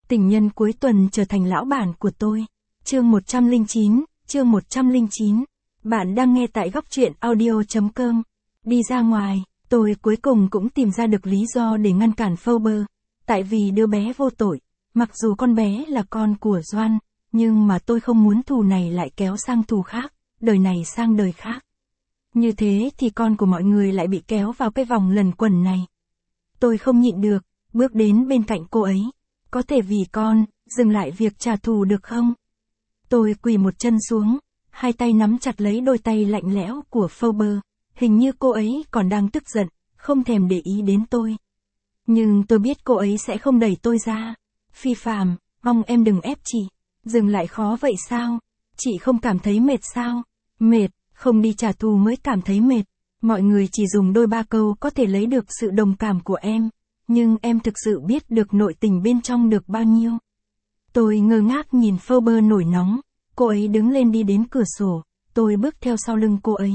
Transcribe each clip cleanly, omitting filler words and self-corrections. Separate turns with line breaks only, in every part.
Tình nhân cuối tuần trở thành lão bản của tôi. Chương 109. Bạn đang nghe tại góc truyện audio.com. Đi ra ngoài, tôi cuối cùng cũng tìm ra được lý do để ngăn cản Forbes. Tại vì đứa bé vô tội, mặc dù con bé là con của Doan, nhưng mà tôi không muốn thù này lại kéo sang thù khác, đời này sang đời khác. Như thế thì con của mọi người lại bị kéo vào cái vòng luẩn quẩn này. Tôi không nhịn được, bước đến bên cạnh cô ấy. Có thể vì con, dừng lại việc trả thù được không? Tôi quỳ một chân xuống, hai tay nắm chặt lấy đôi tay lạnh lẽo của Forbes. Hình như cô ấy còn đang tức giận, không thèm để ý đến tôi. Nhưng tôi biết cô ấy sẽ không đẩy tôi ra. Phi Phạm, mong em đừng ép chị. Dừng lại khó vậy sao? Chị không cảm thấy mệt sao? Mệt, không đi trả thù mới cảm thấy mệt. Mọi người chỉ dùng đôi ba câu có thể lấy được sự đồng cảm của em. Nhưng em thực sự biết được nội tình bên trong được bao nhiêu. Tôi ngơ ngác nhìn Forbes nổi nóng. Cô ấy đứng lên đi đến cửa sổ. Tôi bước theo sau lưng cô ấy.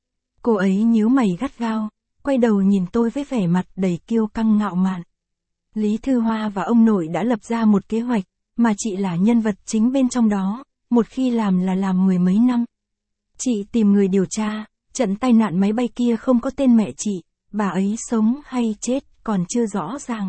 Cô ấy nhíu mày gắt gao, quay đầu nhìn tôi với vẻ mặt đầy kiêu căng ngạo mạn. Lý Thư Hoa và ông nội đã lập ra một kế hoạch, mà chị là nhân vật chính bên trong đó, một khi làm là làm mười mấy năm. Chị tìm người điều tra, trận tai nạn máy bay kia không có tên mẹ chị, bà ấy sống hay chết còn chưa rõ ràng.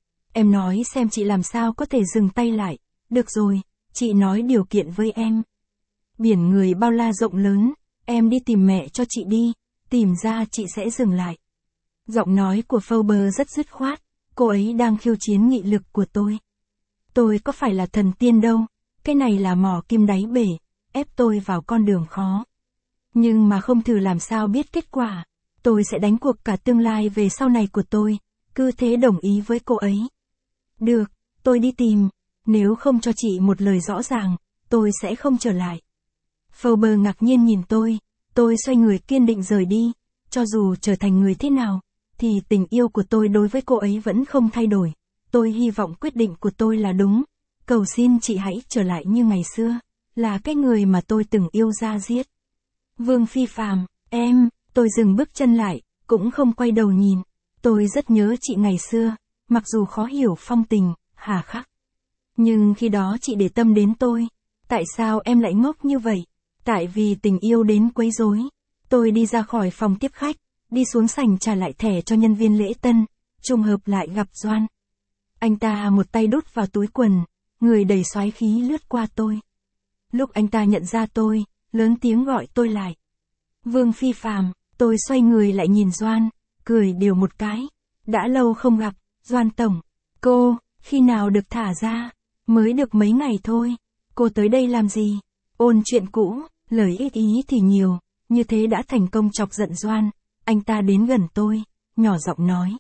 Em nói xem chị làm sao có thể dừng tay lại. Được rồi, chị nói điều kiện với em. Biển người bao la rộng lớn, em đi tìm mẹ cho chị đi, tìm ra chị sẽ dừng lại. Giọng nói của Forbes rất dứt khoát, cô ấy đang khiêu chiến nghị lực của tôi. Tôi có phải là thần tiên đâu, cái này là mỏ kim đáy bể, ép tôi vào con đường khó. Nhưng mà không thử làm sao biết kết quả, tôi sẽ đánh cuộc cả tương lai về sau này của tôi, cứ thế đồng ý với cô ấy. Được, tôi đi tìm, nếu không cho chị một lời rõ ràng, tôi sẽ không trở lại. Forbes ngạc nhiên nhìn tôi xoay người kiên định rời đi, cho dù trở thành người thế nào, thì tình yêu của tôi đối với cô ấy vẫn không thay đổi. Tôi hy vọng quyết định của tôi là đúng, cầu xin chị hãy trở lại như ngày xưa, là cái người mà tôi từng yêu da diết. Vương Phi Phạm, em, tôi dừng bước chân lại, cũng không quay đầu nhìn, tôi rất nhớ chị ngày xưa, mặc dù khó hiểu phong tình, hà khắc. Nhưng khi đó chị để tâm đến tôi, tại sao em lại ngốc như vậy? Tại vì tình yêu đến quấy rối. Tôi đi ra khỏi phòng tiếp khách, đi xuống sảnh trả lại thẻ cho nhân viên lễ tân, trùng hợp lại gặp Doan. Anh ta một tay đút vào túi quần, người đầy xoáy khí lướt qua tôi. Lúc anh ta nhận ra tôi, lớn tiếng gọi tôi lại. Vương Phi Phạm, tôi xoay người lại nhìn Doan, cười đều một cái. Đã lâu không gặp, Doan tổng. Cô, khi nào được thả ra? Mới được mấy ngày thôi. Cô tới đây làm gì? Ôn chuyện cũ, lời ít ý thì nhiều, như thế đã thành công chọc giận Doan. Anh ta đến gần tôi, nhỏ giọng nói.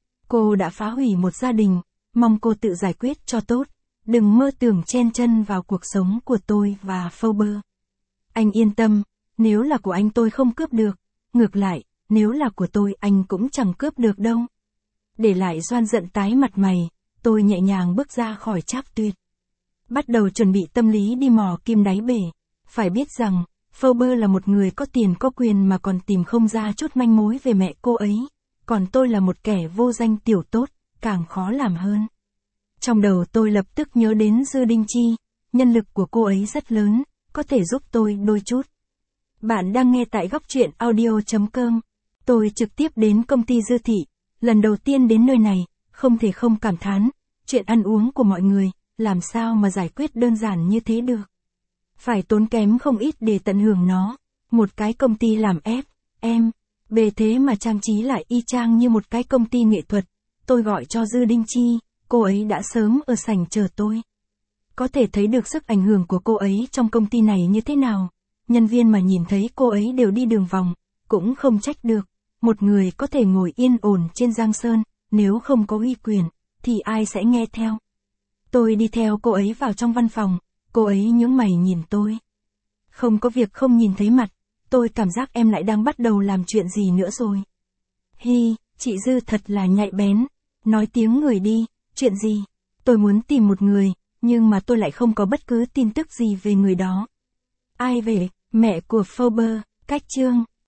Cô đã phá hủy một gia đình, mong cô tự giải quyết cho tốt, đừng mơ tưởng chen chân vào cuộc sống của tôi và Forbes. Anh yên tâm, nếu là của anh tôi không cướp được, ngược lại, nếu là của tôi anh cũng chẳng cướp được đâu. Để lại Doan giận tái mặt mày, tôi nhẹ nhàng bước ra khỏi Trác Tuyệt. Bắt đầu chuẩn bị tâm lý đi mò kim đáy bể. Phải biết rằng, Forbes là một người có tiền có quyền mà còn tìm không ra chút manh mối về mẹ cô ấy. Còn tôi là một kẻ vô danh tiểu tốt, càng khó làm hơn. Trong đầu tôi lập tức nhớ đến Dư Đinh Chi, nhân lực của cô ấy rất lớn, có thể giúp tôi đôi chút. Bạn đang nghe tại góc truyện audio.com. Tôi trực tiếp đến công ty Dư Thị, lần đầu tiên đến nơi này, không thể không cảm thán, chuyện ăn uống của mọi người, làm sao mà giải quyết đơn giản như thế được. Phải tốn kém không ít để tận hưởng nó. Một cái công ty làm bề thế mà trang trí lại y chang như một cái công ty nghệ thuật. Tôi gọi cho Dư Đinh Chi, cô ấy đã sớm ở sảnh chờ tôi. Có thể thấy được sức ảnh hưởng của cô ấy trong công ty này như thế nào. Nhân viên mà nhìn thấy cô ấy đều đi đường vòng, cũng không trách được. Một người có thể ngồi yên ổn trên giang sơn, nếu không có uy quyền, thì ai sẽ nghe theo. Tôi đi theo cô ấy vào trong văn phòng, cô ấy nhướng mày nhìn tôi. Không có việc không nhìn thấy mặt, tôi cảm giác em lại đang bắt đầu làm chuyện gì nữa rồi. Hi, chị Dư thật là nhạy bén, nói tiếng người đi, chuyện gì? Tôi muốn tìm một người, nhưng mà tôi lại không có bất cứ tin tức gì về người đó. Ai về, mẹ của Forbes, cách chương.